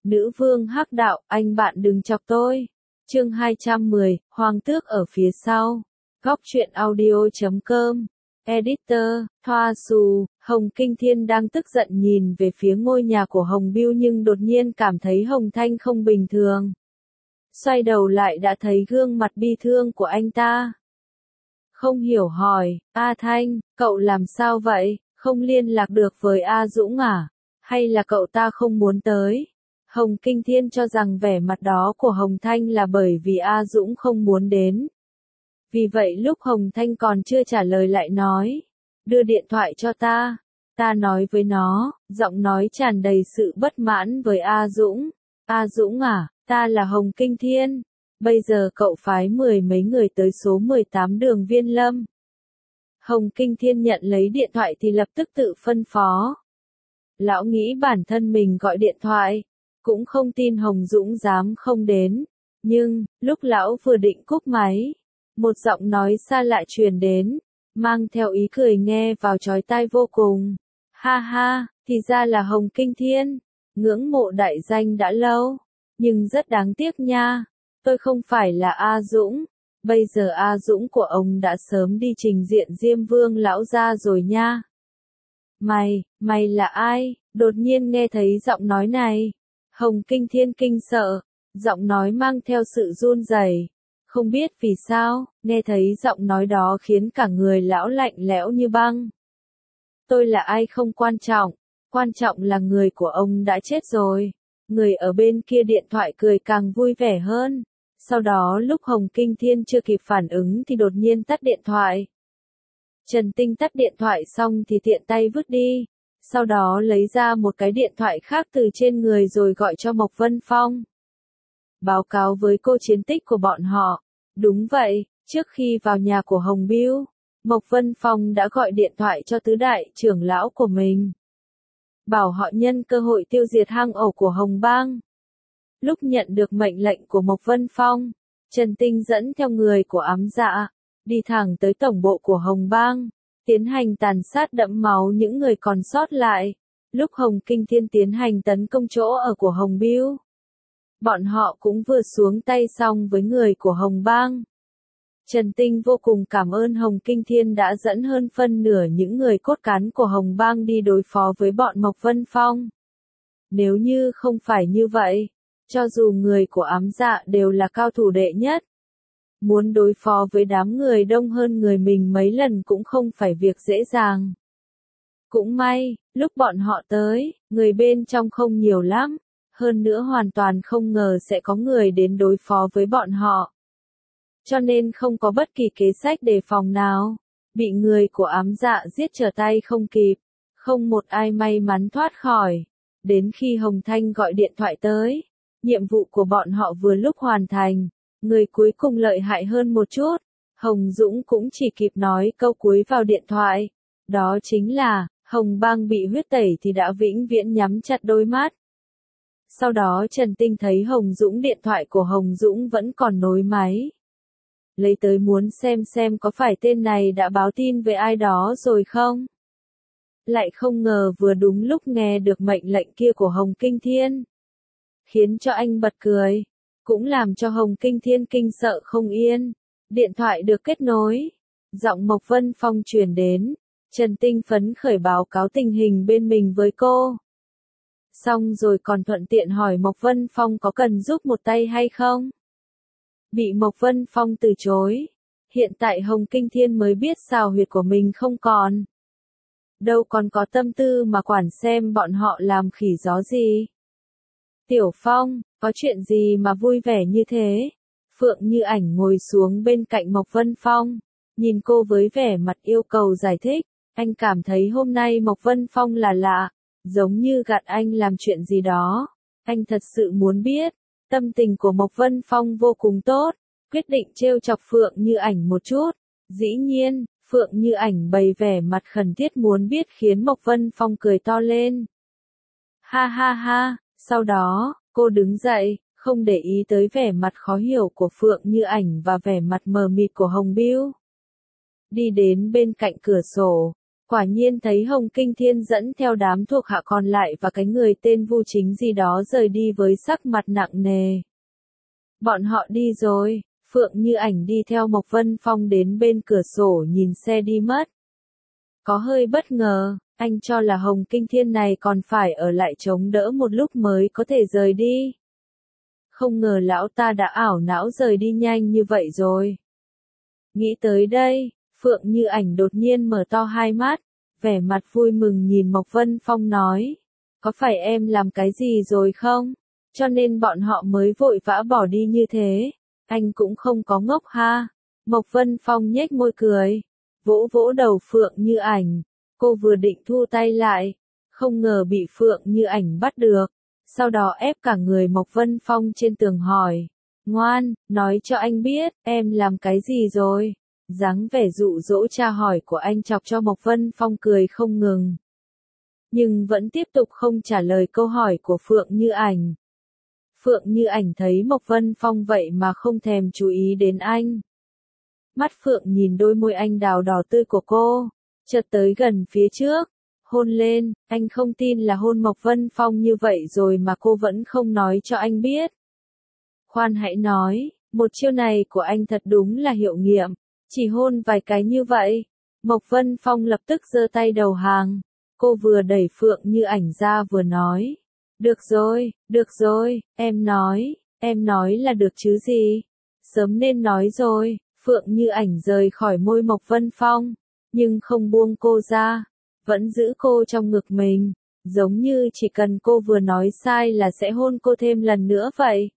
Nữ vương hắc đạo, anh bạn đừng chọc tôi. Chương 210, Hoàng tước ở phía sau. Góc truyện audio.com. Editor, Thoa Xù. Hồng Kinh Thiên đang tức giận nhìn về phía ngôi nhà của Hồng Bưu nhưng đột nhiên cảm thấy Hồng Thanh không bình thường. Xoay đầu lại đã thấy gương mặt bi thương của anh ta. Không hiểu hỏi, A Thanh, cậu làm sao vậy, không liên lạc được với A Dũng à? Hay là cậu ta không muốn tới? Hồng Kinh Thiên cho rằng vẻ mặt đó của Hồng Thanh là bởi vì A Dũng không muốn đến. Vì vậy lúc Hồng Thanh còn chưa trả lời lại nói, đưa điện thoại cho ta. Ta nói với nó, giọng nói tràn đầy sự bất mãn với A Dũng. A Dũng à, ta là Hồng Kinh Thiên. Bây giờ cậu phái 10 mấy người tới số 18 đường Viên Lâm. Hồng Kinh Thiên nhận lấy điện thoại thì lập tức tự phân phó. Lão nghĩ bản thân mình gọi điện thoại, cũng không tin Hồng Dũng dám không đến. Nhưng, lúc lão vừa định cúp máy, một giọng nói xa lạ truyền đến, mang theo ý cười nghe vào chói tai vô cùng. Ha ha, thì ra là Hồng Kinh Thiên, ngưỡng mộ đại danh đã lâu, nhưng rất đáng tiếc nha, tôi không phải là A Dũng, bây giờ A Dũng của ông đã sớm đi trình diện Diêm Vương lão gia rồi nha. Mày là ai? Đột nhiên nghe thấy giọng nói này, Hồng Kinh Thiên kinh sợ, giọng nói mang theo sự run rẩy. Không biết vì sao, nghe thấy giọng nói đó khiến cả người lão lạnh lẽo như băng. Tôi là ai không quan trọng là người của ông đã chết rồi. Người ở bên kia điện thoại cười càng vui vẻ hơn. Sau đó lúc Hồng Kinh Thiên chưa kịp phản ứng thì đột nhiên tắt điện thoại. Trần Tinh tắt điện thoại xong thì tiện tay vứt đi. Sau đó lấy ra một cái điện thoại khác từ trên người rồi gọi cho Mộc Vân Phong. Báo cáo với cô chiến tích của bọn họ. Đúng vậy, trước khi vào nhà của Hồng Bưu, Mộc Vân Phong đã gọi điện thoại cho tứ đại trưởng lão của mình. Bảo họ nhân cơ hội tiêu diệt hang ổ của Hồng Bang. Lúc nhận được mệnh lệnh của Mộc Vân Phong, Trần Tinh dẫn theo người của ám dạ, đi thẳng tới tổng bộ của Hồng Bang, tiến hành tàn sát đẫm máu những người còn sót lại. Lúc Hồng Kinh Thiên tiến hành tấn công chỗ ở của Hồng Bưu, bọn họ cũng vừa xuống tay xong với người của Hồng Bang. Trần Tinh vô cùng cảm ơn Hồng Kinh Thiên đã dẫn hơn phân nửa những người cốt cán của Hồng Bang đi đối phó với bọn Mộc Vân Phong. Nếu như không phải như vậy, cho dù người của ám dạ đều là cao thủ đệ nhất, muốn đối phó với đám người đông hơn người mình mấy lần cũng không phải việc dễ dàng. Cũng may, lúc bọn họ tới, người bên trong không nhiều lắm, hơn nữa hoàn toàn không ngờ sẽ có người đến đối phó với bọn họ. Cho nên không có bất kỳ kế sách đề phòng nào, bị người của ám dạ giết trở tay không kịp, không một ai may mắn thoát khỏi. Đến khi Hồng Thanh gọi điện thoại tới, nhiệm vụ của bọn họ vừa lúc hoàn thành, người cuối cùng lợi hại hơn một chút, Hồng Dũng cũng chỉ kịp nói câu cuối vào điện thoại, đó chính là, Hồng Bang bị huyết tẩy thì đã vĩnh viễn nhắm chặt đôi mắt. Sau đó Trần Tinh thấy Hồng Dũng điện thoại của Hồng Dũng vẫn còn nối máy. Lấy tới muốn xem có phải tên này đã báo tin với ai đó rồi không? Lại không ngờ vừa đúng lúc nghe được mệnh lệnh kia của Hồng Kinh Thiên. Khiến cho anh bật cười, cũng làm cho Hồng Kinh Thiên kinh sợ không yên. Điện thoại được kết nối, giọng Mộc Vân Phong truyền đến, Trần Tinh phấn khởi báo cáo tình hình bên mình với cô. Xong rồi còn thuận tiện hỏi Mộc Vân Phong có cần giúp một tay hay không? Bị Mộc Vân Phong từ chối. Hiện tại Hồng Kinh Thiên mới biết xào huyệt của mình không còn. Đâu còn có tâm tư mà quản xem bọn họ làm khỉ gió gì. Tiểu Phong, có chuyện gì mà vui vẻ như thế? Phượng Như Ảnh ngồi xuống bên cạnh Mộc Vân Phong, nhìn cô với vẻ mặt yêu cầu giải thích. Anh cảm thấy hôm nay Mộc Vân Phong là lạ, giống như gạt anh làm chuyện gì đó. Anh thật sự muốn biết. Tâm tình của Mộc Vân Phong vô cùng tốt, quyết định trêu chọc Phượng Như Ảnh một chút. Dĩ nhiên, Phượng Như Ảnh bày vẻ mặt khẩn thiết muốn biết khiến Mộc Vân Phong cười to lên. Ha ha ha, sau đó, cô đứng dậy, không để ý tới vẻ mặt khó hiểu của Phượng Như Ảnh và vẻ mặt mờ mịt của Hồng Bưu. Đi đến bên cạnh cửa sổ, Quả nhiên thấy Hồng Kinh Thiên dẫn theo đám thuộc hạ còn lại và cái người tên Vu Chính gì đó rời đi với sắc mặt nặng nề. Bọn họ đi rồi, Phượng Như Ảnh đi theo Mộc Vân Phong đến bên cửa sổ nhìn xe đi mất. Có hơi bất ngờ, anh cho là Hồng Kinh Thiên này còn phải ở lại chống đỡ một lúc mới có thể rời đi. Không ngờ lão ta đã ảo não rời đi nhanh như vậy rồi. Nghĩ tới đây, Phượng Như Ảnh đột nhiên mở to hai mắt, vẻ mặt vui mừng nhìn Mộc Vân Phong nói, có phải em làm cái gì rồi không? Cho nên bọn họ mới vội vã bỏ đi như thế. Anh cũng không có ngốc ha. Mộc Vân Phong nhếch môi cười, vỗ vỗ đầu Phượng Như Ảnh. Cô vừa định thu tay lại, không ngờ bị Phượng Như Ảnh bắt được. Sau đó ép cả người Mộc Vân Phong trên tường hỏi, ngoan, nói cho anh biết, em làm cái gì rồi? Dáng vẻ dụ dỗ tra hỏi của anh chọc cho Mộc Vân Phong cười không ngừng. Nhưng vẫn tiếp tục không trả lời câu hỏi của Phượng Như Ảnh. Phượng Như Ảnh thấy Mộc Vân Phong vậy mà không thèm chú ý đến anh. Mắt Phượng nhìn đôi môi anh đào đỏ tươi của cô, chợt tới gần phía trước, hôn lên, anh không tin là hôn Mộc Vân Phong như vậy rồi mà cô vẫn không nói cho anh biết. Khoan hãy nói, một chiêu này của anh thật đúng là hiệu nghiệm, chỉ hôn vài cái như vậy. Mộc Vân Phong lập tức giơ tay đầu hàng, cô vừa đẩy Phượng Như Ảnh ra vừa nói. Được rồi, em nói là được chứ gì. Sớm nên nói rồi, Phượng Như Ảnh rời khỏi môi Mộc Vân Phong, nhưng không buông cô ra, vẫn giữ cô trong ngực mình, giống như chỉ cần cô vừa nói sai là sẽ hôn cô thêm lần nữa vậy.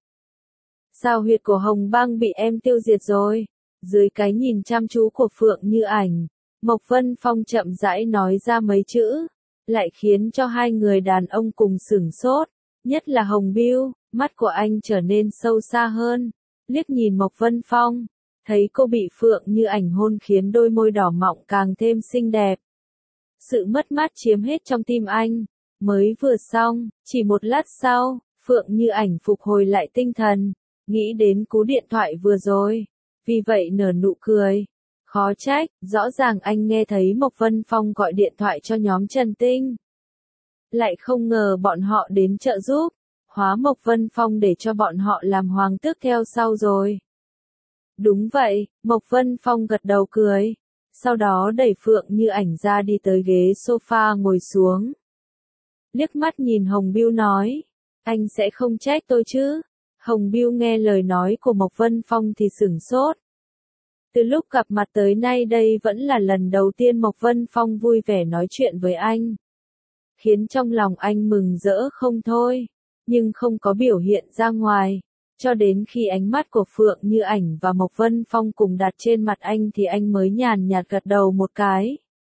Sao huyệt của Hồng Bang bị em tiêu diệt rồi? Dưới cái nhìn chăm chú của Phượng Như Ảnh, Mộc Vân Phong chậm rãi nói ra mấy chữ, lại khiến cho hai người đàn ông cùng sửng sốt, nhất là Hồng Bưu, mắt của anh trở nên sâu xa hơn, liếc nhìn Mộc Vân Phong, thấy cô bị Phượng Như Ảnh hôn khiến đôi môi đỏ mọng càng thêm xinh đẹp. Sự mất mát chiếm hết trong tim anh, mới vừa xong, chỉ một lát sau, Phượng Như Ảnh phục hồi lại tinh thần, nghĩ đến cú điện thoại vừa rồi, vì vậy nở nụ cười. Khó trách, rõ ràng anh nghe thấy Mộc Vân Phong gọi điện thoại cho nhóm Trần Tinh. Lại không ngờ bọn họ đến trợ giúp, hóa Mộc Vân Phong để cho bọn họ làm hoàng tước theo sau rồi. Đúng vậy, Mộc Vân Phong gật đầu cười, sau đó đẩy Phượng Như Ảnh ra đi tới ghế sofa ngồi xuống. Liếc mắt nhìn Hồng Bưu nói, anh sẽ không trách tôi chứ? Hồng Bưu nghe lời nói của Mộc Vân Phong thì sửng sốt. Từ lúc gặp mặt tới nay đây vẫn là lần đầu tiên Mộc Vân Phong vui vẻ nói chuyện với anh. Khiến trong lòng anh mừng rỡ không thôi, nhưng không có biểu hiện ra ngoài. Cho đến khi ánh mắt của Phượng Như Ảnh và Mộc Vân Phong cùng đặt trên mặt anh thì anh mới nhàn nhạt gật đầu một cái.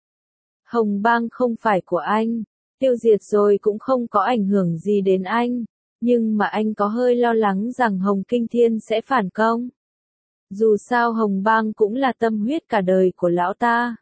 Hồng Bang không phải của anh, tiêu diệt rồi cũng không có ảnh hưởng gì đến anh, nhưng mà anh có hơi lo lắng rằng Hồng Kinh Thiên sẽ phản công. Dù sao Hồng Bang cũng là tâm huyết cả đời của lão ta.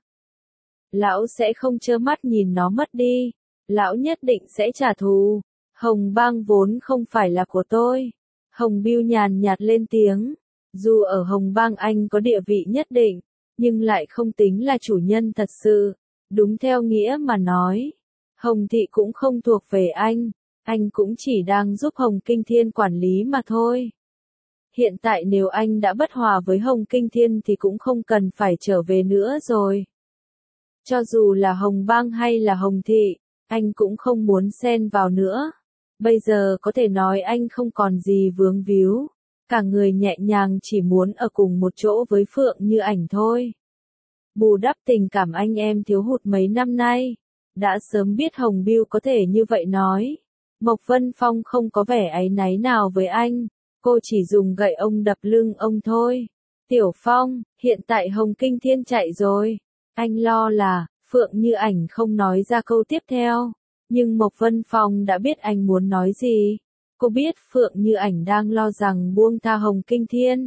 Lão sẽ không trơ mắt nhìn nó mất đi, lão nhất định sẽ trả thù. Hồng Bang vốn không phải là của tôi. Hồng Bưu nhàn nhạt lên tiếng, dù ở Hồng Bang anh có địa vị nhất định, nhưng lại không tính là chủ nhân thật sự. Đúng theo nghĩa mà nói, Hồng Thị cũng không thuộc về anh cũng chỉ đang giúp Hồng Kinh Thiên quản lý mà thôi. Hiện tại nếu anh đã bất hòa với Hồng Kinh Thiên thì cũng không cần phải trở về nữa rồi. Cho dù là Hồng Bang hay là Hồng Thị, anh cũng không muốn xen vào nữa. Bây giờ có thể nói anh không còn gì vướng víu, cả người nhẹ nhàng chỉ muốn ở cùng một chỗ với Phượng Như Ảnh thôi. Bù đắp tình cảm anh em thiếu hụt mấy năm nay, đã sớm biết Hồng Bưu có thể như vậy nói. Mộc Vân Phong không có vẻ áy náy nào với anh, cô chỉ dùng gậy ông đập lưng ông thôi. Tiểu Phong, hiện tại Hồng Kinh Thiên chạy rồi. Anh lo là, Phượng Như Ảnh không nói ra câu tiếp theo. Nhưng Mộc Vân Phong đã biết anh muốn nói gì. Cô biết Phượng Như Ảnh đang lo rằng buông tha Hồng Kinh Thiên,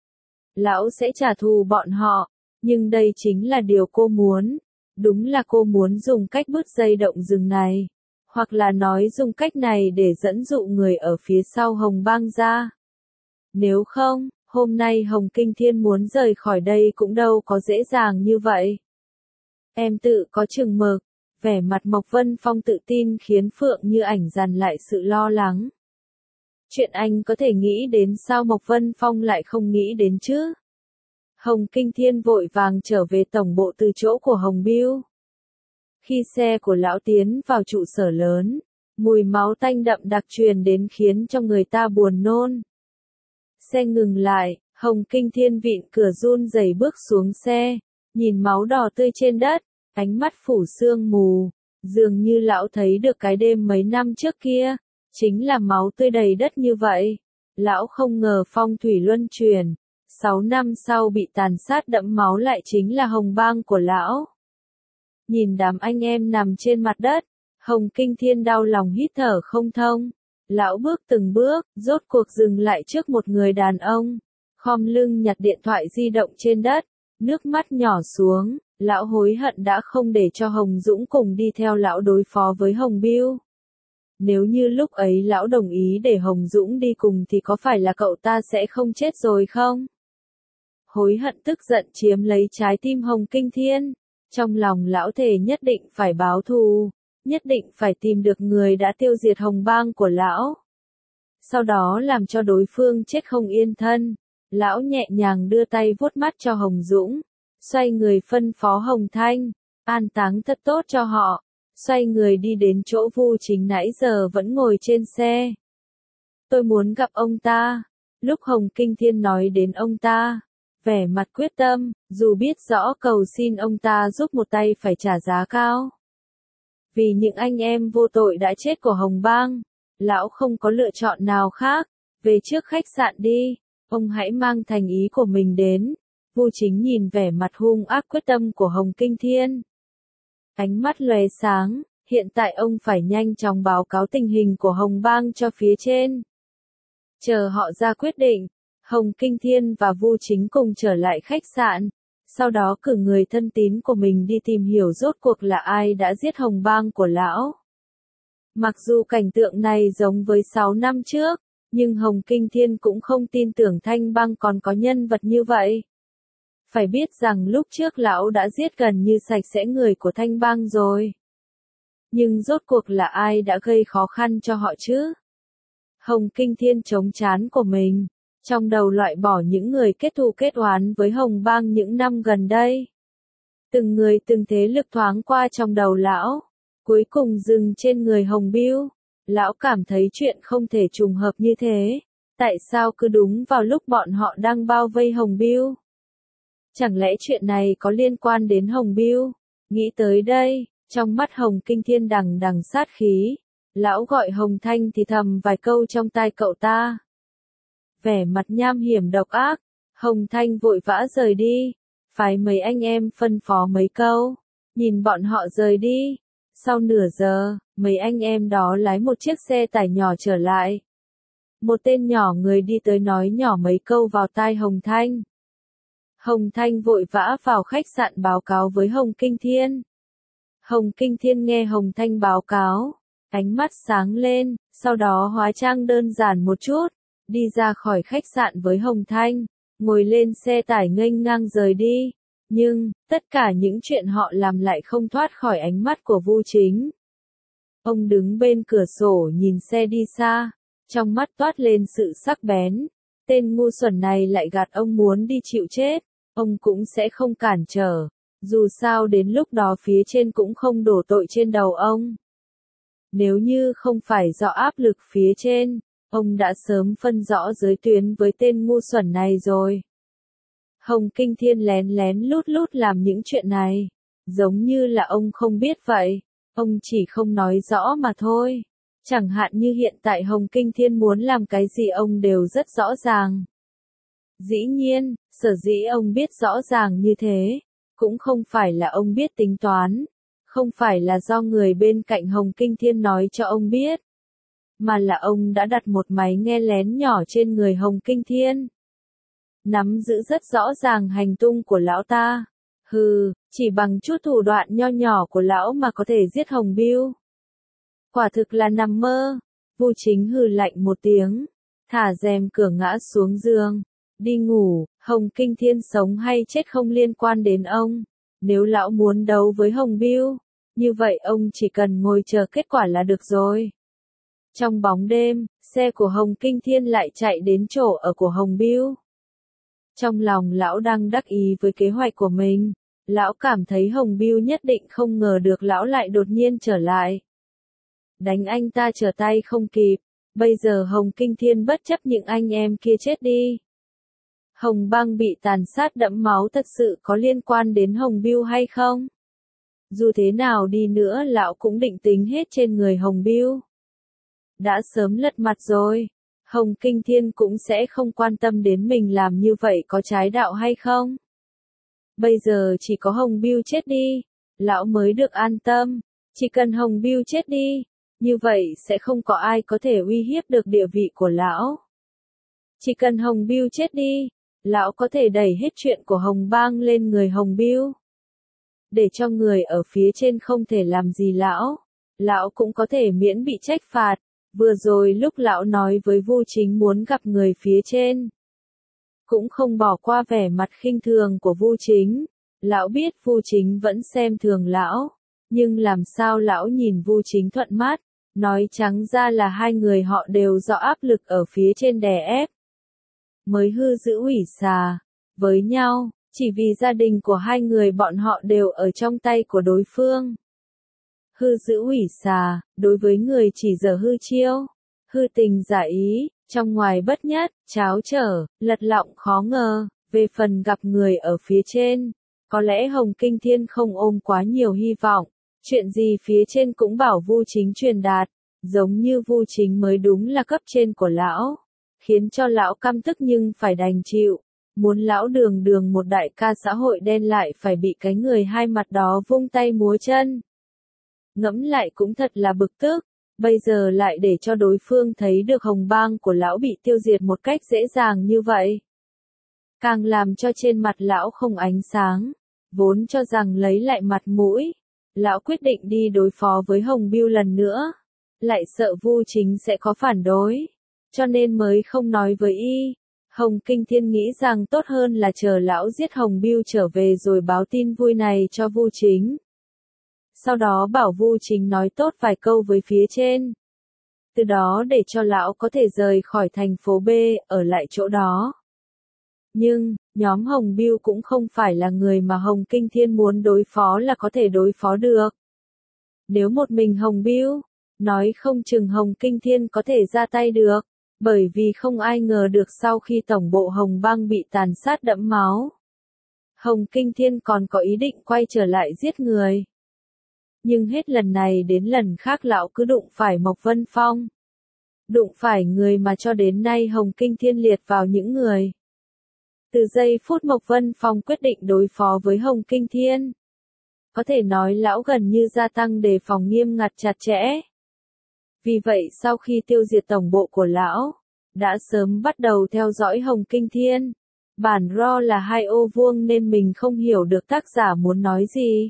lão sẽ trả thù bọn họ, nhưng đây chính là điều cô muốn. Đúng là cô muốn dùng cách bứt dây động rừng này, hoặc là nói dùng cách này để dẫn dụ người ở phía sau Hồng Bang ra. Nếu không, hôm nay Hồng Kinh Thiên muốn rời khỏi đây cũng đâu có dễ dàng như vậy. Em tự có chừng mực. Vẻ mặt Mộc Vân Phong tự tin khiến Phượng Như Ảnh dằn lại sự lo lắng. Chuyện anh có thể nghĩ đến sao Mộc Vân Phong lại không nghĩ đến chứ? Hồng Kinh Thiên vội vàng trở về tổng bộ từ chỗ của Hồng Bưu. Khi xe của lão tiến vào trụ sở lớn, mùi máu tanh đậm đặc truyền đến khiến cho người ta buồn nôn. Xe ngừng lại, Hồng Kinh Thiên vịn cửa run rẩy bước xuống xe, nhìn máu đỏ tươi trên đất, ánh mắt phủ sương mù, dường như lão thấy được cái đêm mấy năm trước kia, chính là máu tươi đầy đất như vậy. Lão không ngờ phong thủy luân chuyển, 6 năm sau bị tàn sát đẫm máu lại chính là Hồng Bang của lão. Nhìn đám anh em nằm trên mặt đất, Hồng Kinh Thiên đau lòng hít thở không thông. Lão bước từng bước, rốt cuộc dừng lại trước một người đàn ông, khom lưng nhặt điện thoại di động trên đất, nước mắt nhỏ xuống, lão hối hận đã không để cho Hồng Dũng cùng đi theo lão đối phó với Hồng Bưu. Nếu như lúc ấy lão đồng ý để Hồng Dũng đi cùng thì có phải là cậu ta sẽ không chết rồi không? Hối hận tức giận chiếm lấy trái tim Hồng Kinh Thiên, trong lòng lão thề nhất định phải báo thù, nhất định phải tìm được người đã tiêu diệt Hồng Bang của lão. Sau đó làm cho đối phương chết không yên thân, lão nhẹ nhàng đưa tay vuốt mắt cho Hồng Dũng, xoay người phân phó Hồng Thanh, an táng thật tốt cho họ, xoay người đi đến chỗ Vu Chính nãy giờ vẫn ngồi trên xe. Tôi muốn gặp ông ta. Lúc Hồng Kinh Thiên nói đến ông ta, vẻ mặt quyết tâm, dù biết rõ cầu xin ông ta giúp một tay phải trả giá cao. Vì những anh em vô tội đã chết của Hồng Bang, lão không có lựa chọn nào khác, về trước khách sạn đi, ông hãy mang thành ý của mình đến. Vu Chính nhìn vẻ mặt hung ác quyết tâm của Hồng Kinh Thiên. Ánh mắt lóe sáng, hiện tại ông phải nhanh chóng báo cáo tình hình của Hồng Bang cho phía trên. Chờ họ ra quyết định, Hồng Kinh Thiên và Vu Chính cùng trở lại khách sạn, sau đó cử người thân tín của mình đi tìm hiểu rốt cuộc là ai đã giết Hồng Bang của lão. Mặc dù cảnh tượng này giống với 6 năm trước, nhưng Hồng Kinh Thiên cũng không tin tưởng Thanh Bang còn có nhân vật như vậy. Phải biết rằng lúc trước lão đã giết gần như sạch sẽ người của Thanh Bang rồi. Nhưng rốt cuộc là ai đã gây khó khăn cho họ chứ? Hồng Kinh Thiên chống trán của mình, trong đầu loại bỏ những người kết thù kết oán với Hồng Bang những năm gần đây. Từng người từng thế lực thoáng qua trong đầu lão, cuối cùng dừng trên người Hồng Bưu. Lão cảm thấy chuyện không thể trùng hợp như thế, tại sao cứ đúng vào lúc bọn họ đang bao vây Hồng Bưu? Chẳng lẽ chuyện này có liên quan đến Hồng Bưu? Nghĩ tới đây, trong mắt Hồng Kinh Thiên đằng đằng sát khí, lão gọi Hồng Thanh thì thầm vài câu trong tai cậu ta. Vẻ mặt nham hiểm độc ác, Hồng Thanh vội vã rời đi, phái mấy anh em phân phó mấy câu, nhìn bọn họ rời đi. Sau nửa giờ, mấy anh em đó lái một chiếc xe tải nhỏ trở lại. Một tên nhỏ người đi tới nói nhỏ mấy câu vào tai Hồng Thanh. Hồng Thanh vội vã vào khách sạn báo cáo với Hồng Kinh Thiên. Hồng Kinh Thiên nghe Hồng Thanh báo cáo, ánh mắt sáng lên, sau đó hóa trang đơn giản một chút, đi ra khỏi khách sạn với Hồng Thanh, ngồi lên xe tải nghênh ngang rời đi. Nhưng, tất cả những chuyện họ làm lại không thoát khỏi ánh mắt của Vu Chính. Ông đứng bên cửa sổ nhìn xe đi xa, trong mắt toát lên sự sắc bén. Tên ngu xuẩn này lại gạt ông muốn đi chịu chết, ông cũng sẽ không cản trở. Dù sao đến lúc đó phía trên cũng không đổ tội trên đầu ông. Nếu như không phải do áp lực phía trên, ông đã sớm phân rõ giới tuyến với tên ngu xuẩn này rồi. Hồng Kinh Thiên lén lén lút lút làm những chuyện này, giống như là ông không biết vậy, ông chỉ không nói rõ mà thôi. Chẳng hạn như hiện tại Hồng Kinh Thiên muốn làm cái gì ông đều rất rõ ràng. Dĩ nhiên, sở dĩ ông biết rõ ràng như thế, cũng không phải là ông biết tính toán, không phải là do người bên cạnh Hồng Kinh Thiên nói cho ông biết, mà là ông đã đặt một máy nghe lén nhỏ trên người Hồng Kinh Thiên. Nắm giữ rất rõ ràng hành tung của lão ta. Hừ, chỉ bằng chút thủ đoạn nho nhỏ của lão mà có thể giết Hồng Bưu. Quả thực là nằm mơ. Vu Chính hừ lạnh một tiếng, thả rèm cửa ngã xuống giường, đi ngủ. Hồng Kinh Thiên sống hay chết không liên quan đến ông. Nếu lão muốn đấu với Hồng Bưu, như vậy ông chỉ cần ngồi chờ kết quả là được rồi. Trong bóng đêm, xe của Hồng Kinh Thiên lại chạy đến chỗ ở của Hồng Bưu. Trong lòng lão đang đắc ý với kế hoạch của mình, lão cảm thấy Hồng Bưu nhất định không ngờ được lão lại đột nhiên trở lại. Đánh anh ta trở tay không kịp, bây giờ Hồng Kinh Thiên bất chấp những anh em kia chết đi. Hồng Bang bị tàn sát đẫm máu thật sự có liên quan đến Hồng Bưu hay không? Dù thế nào đi nữa lão cũng định tính hết trên người Hồng Bưu. Đã sớm lật mặt rồi, Hồng Kinh Thiên cũng sẽ không quan tâm đến mình làm như vậy có trái đạo hay không. Bây giờ chỉ có Hồng Bưu chết đi, lão mới được an tâm, chỉ cần Hồng Bưu chết đi, như vậy sẽ không có ai có thể uy hiếp được địa vị của lão. Chỉ cần Hồng Bưu chết đi, lão có thể đẩy hết chuyện của Hồng Bang lên người Hồng Bưu. Để cho người ở phía trên không thể làm gì lão cũng có thể miễn bị trách phạt. Vừa rồi lúc lão nói với Vu Chính muốn gặp người phía trên, cũng không bỏ qua vẻ mặt khinh thường của Vu Chính. Lão biết Vu Chính vẫn xem thường lão, nhưng làm sao lão nhìn Vu Chính thuận mắt, nói trắng ra là hai người họ đều do áp lực ở phía trên đè ép. Mới hư giữ ủy xà với nhau, chỉ vì gia đình của hai người bọn họ đều ở trong tay của đối phương. Hư giữ ủy xà, đối với người chỉ dở hư chiêu, hư tình giả ý, trong ngoài bất nhất, cháo trở, lật lọng khó ngờ. Về phần gặp người ở phía trên, có lẽ Hồng Kinh Thiên không ôm quá nhiều hy vọng, chuyện gì phía trên cũng bảo Vu Chính truyền đạt, giống như Vu Chính mới đúng là cấp trên của lão, khiến cho lão căm tức nhưng phải đành chịu. Muốn lão đường đường một đại ca xã hội đen lại phải bị cái người hai mặt đó vung tay múa chân. Ngẫm lại cũng thật là bực tức, bây giờ lại để cho đối phương thấy được Hồng Bang của lão bị tiêu diệt một cách dễ dàng như vậy. Càng làm cho trên mặt lão không ánh sáng, vốn cho rằng lấy lại mặt mũi, lão quyết định đi đối phó với Hồng Bưu lần nữa, lại sợ Vu Chính sẽ có phản đối, cho nên mới không nói với y. Hồng Kinh Thiên nghĩ rằng tốt hơn là chờ lão giết Hồng Bưu trở về rồi báo tin vui này cho Vu Chính. Sau đó bảo Vu Chính nói tốt vài câu với phía trên. Từ đó để cho lão có thể rời khỏi thành phố B, ở lại chỗ đó. Nhưng, nhóm Hồng Bưu cũng không phải là người mà Hồng Kinh Thiên muốn đối phó là có thể đối phó được. Nếu một mình Hồng Bưu, nói không chừng Hồng Kinh Thiên có thể ra tay được, bởi vì không ai ngờ được sau khi tổng bộ Hồng Bang bị tàn sát đẫm máu, Hồng Kinh Thiên còn có ý định quay trở lại giết người. Nhưng hết lần này đến lần khác lão cứ đụng phải Mộc Vân Phong. Đụng phải người mà cho đến nay Hồng Kinh Thiên liệt vào những người. Từ giây phút Mộc Vân Phong quyết định đối phó với Hồng Kinh Thiên, có thể nói lão gần như gia tăng đề phòng nghiêm ngặt chặt chẽ. Vì vậy sau khi tiêu diệt tổng bộ của lão, đã sớm bắt đầu theo dõi Hồng Kinh Thiên. Bản RAW là 2 ô vuông nên mình không hiểu được tác giả muốn nói gì.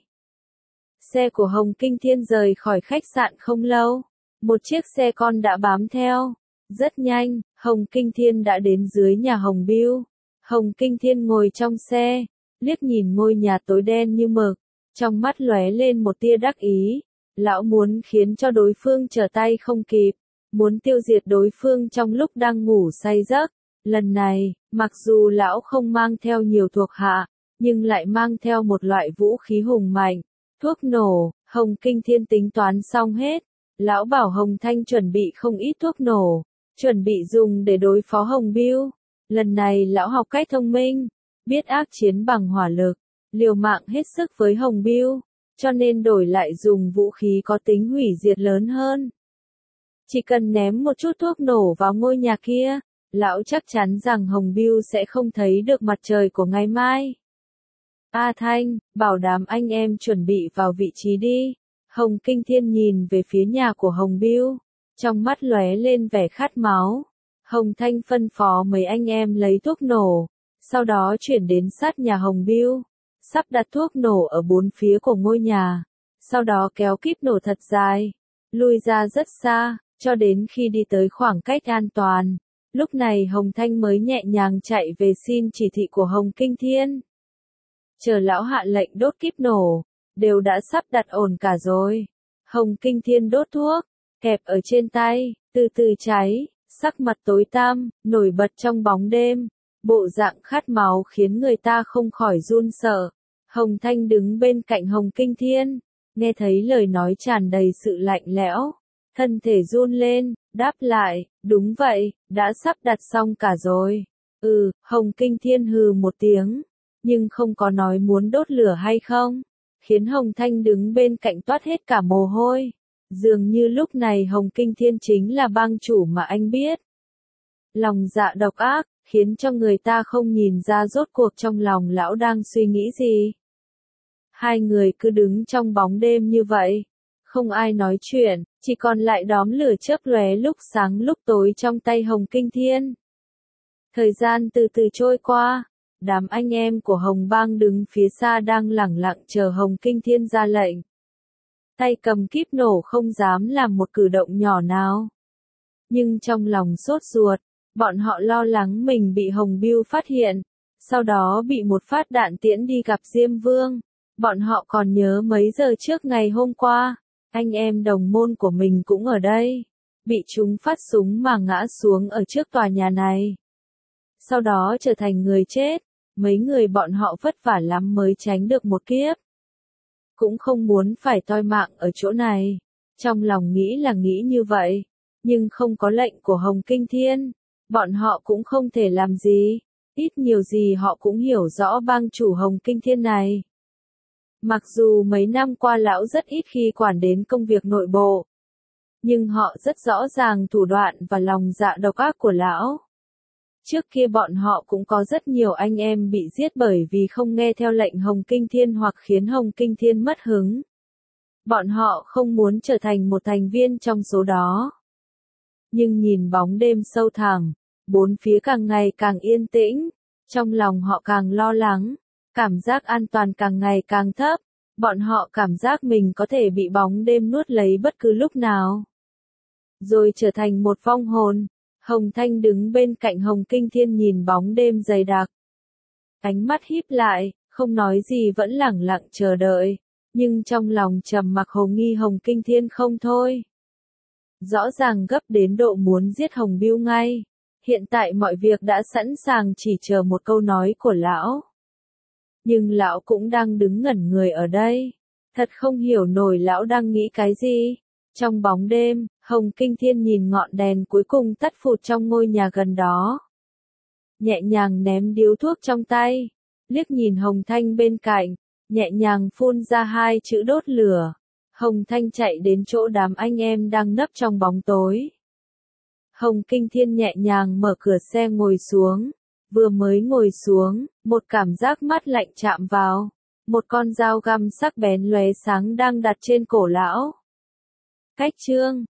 Xe của Hồng Kinh Thiên rời khỏi khách sạn không lâu, một chiếc xe con đã bám theo. Rất nhanh, Hồng Kinh Thiên đã đến dưới nhà Hồng Bưu. Hồng Kinh Thiên ngồi trong xe, liếc nhìn ngôi nhà tối đen như mực, trong mắt lóe lên một tia đắc ý. Lão muốn khiến cho đối phương trở tay không kịp, muốn tiêu diệt đối phương trong lúc đang ngủ say giấc. Lần này, mặc dù lão không mang theo nhiều thuộc hạ, nhưng lại mang theo một loại vũ khí hùng mạnh, thuốc nổ. Hồng Kinh Thiên tính toán xong hết, lão bảo Hồng Thanh chuẩn bị không ít thuốc nổ, chuẩn bị dùng để đối phó Hồng Bưu. Lần này lão học cách thông minh, biết ác chiến bằng hỏa lực, liều mạng hết sức với Hồng Bưu, cho nên đổi lại dùng vũ khí có tính hủy diệt lớn hơn. Chỉ cần ném một chút thuốc nổ vào ngôi nhà kia, lão chắc chắn rằng Hồng Bưu sẽ không thấy được mặt trời của ngày mai. A Thanh, bảo đám anh em chuẩn bị vào vị trí đi. Hồng Kinh Thiên nhìn về phía nhà của Hồng Bưu, trong mắt lóe lên vẻ khát máu. Hồng Thanh phân phó mấy anh em lấy thuốc nổ, sau đó chuyển đến sát nhà Hồng Bưu, sắp đặt thuốc nổ ở bốn phía của ngôi nhà, sau đó kéo kíp nổ thật dài, lui ra rất xa, cho đến khi đi tới khoảng cách an toàn. Lúc này Hồng Thanh mới nhẹ nhàng chạy về xin chỉ thị của Hồng Kinh Thiên. chờ lão hạ lệnh đốt kíp nổ, đều đã sắp đặt ổn cả rồi. Hồng Kinh Thiên đốt thuốc, kẹp ở trên tay, từ từ cháy, sắc mặt tối tăm, nổi bật trong bóng đêm, bộ dạng khát máu khiến người ta không khỏi run sợ. Hồng Thanh đứng bên cạnh Hồng Kinh Thiên, nghe thấy lời nói tràn đầy sự lạnh lẽo, thân thể run lên, đáp lại, đúng vậy, đã sắp đặt xong cả rồi. Hồng Kinh Thiên hừ một tiếng, nhưng không có nói muốn đốt lửa hay không, khiến Hồng Thanh đứng bên cạnh toát hết cả mồ hôi. Dường như lúc này Hồng Kinh Thiên chính là bang chủ mà anh biết. Lòng dạ độc ác, khiến cho người ta không nhìn ra rốt cuộc trong lòng lão đang suy nghĩ gì. Hai người cứ đứng trong bóng đêm như vậy, không ai nói chuyện, chỉ còn lại đóm lửa chớp lóe lúc sáng lúc tối trong tay Hồng Kinh Thiên. Thời gian từ từ trôi qua, đám anh em của Hồng Bang đứng phía xa đang lẳng lặng chờ Hồng Kinh Thiên ra lệnh. Tay cầm kíp nổ không dám làm một cử động nhỏ nào. Nhưng trong lòng sốt ruột, bọn họ lo lắng mình bị Hồng Bưu phát hiện, sau đó bị một phát đạn tiễn đi gặp Diêm Vương. Bọn họ còn nhớ mấy giờ trước ngày hôm qua, anh em đồng môn của mình cũng ở đây, bị chúng phát súng mà ngã xuống ở trước tòa nhà này. Sau đó trở thành người chết, mấy người bọn họ vất vả lắm mới tránh được một kiếp. Cũng không muốn phải toi mạng ở chỗ này, trong lòng nghĩ là nghĩ như vậy, nhưng không có lệnh của Hồng Kinh Thiên, bọn họ cũng không thể làm gì, ít nhiều gì họ cũng hiểu rõ bang chủ Hồng Kinh Thiên này. Mặc dù mấy năm qua lão rất ít khi quản đến công việc nội bộ, nhưng họ rất rõ ràng thủ đoạn và lòng dạ độc ác của lão. Trước kia bọn họ cũng có rất nhiều anh em bị giết bởi vì không nghe theo lệnh Hồng Kinh Thiên hoặc khiến Hồng Kinh Thiên mất hứng. Bọn họ không muốn trở thành một thành viên trong số đó. Nhưng nhìn bóng đêm sâu thẳm, bốn phía càng ngày càng yên tĩnh, trong lòng họ càng lo lắng, cảm giác an toàn càng ngày càng thấp, bọn họ cảm giác mình có thể bị bóng đêm nuốt lấy bất cứ lúc nào. Rồi trở thành một vong hồn. Hồng Thanh đứng bên cạnh Hồng Kinh Thiên nhìn bóng đêm dày đặc. Ánh mắt híp lại, không nói gì vẫn lẳng lặng chờ đợi, nhưng trong lòng trầm mặc hồ nghi Hồng Kinh Thiên không thôi. Rõ ràng gấp đến độ muốn giết Hồng Bưu ngay, hiện tại mọi việc đã sẵn sàng chỉ chờ một câu nói của lão. Nhưng lão cũng đang đứng ngẩn người ở đây, thật không hiểu nổi lão đang nghĩ cái gì. Trong bóng đêm, Hồng Kinh Thiên nhìn ngọn đèn cuối cùng tắt phụt trong ngôi nhà gần đó. Nhẹ nhàng ném điếu thuốc trong tay, liếc nhìn Hồng Thanh bên cạnh, nhẹ nhàng phun ra hai chữ đốt lửa. Hồng Thanh chạy đến chỗ đám anh em đang nấp trong bóng tối. Hồng Kinh Thiên nhẹ nhàng mở cửa xe ngồi xuống, vừa mới ngồi xuống, một cảm giác mát lạnh chạm vào, một con dao găm sắc bén lóe sáng đang đặt trên cổ lão. Cách chương